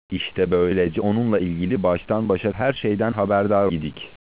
İşte böylece onunla ilgili baştan başa her şeyden haberdar idik.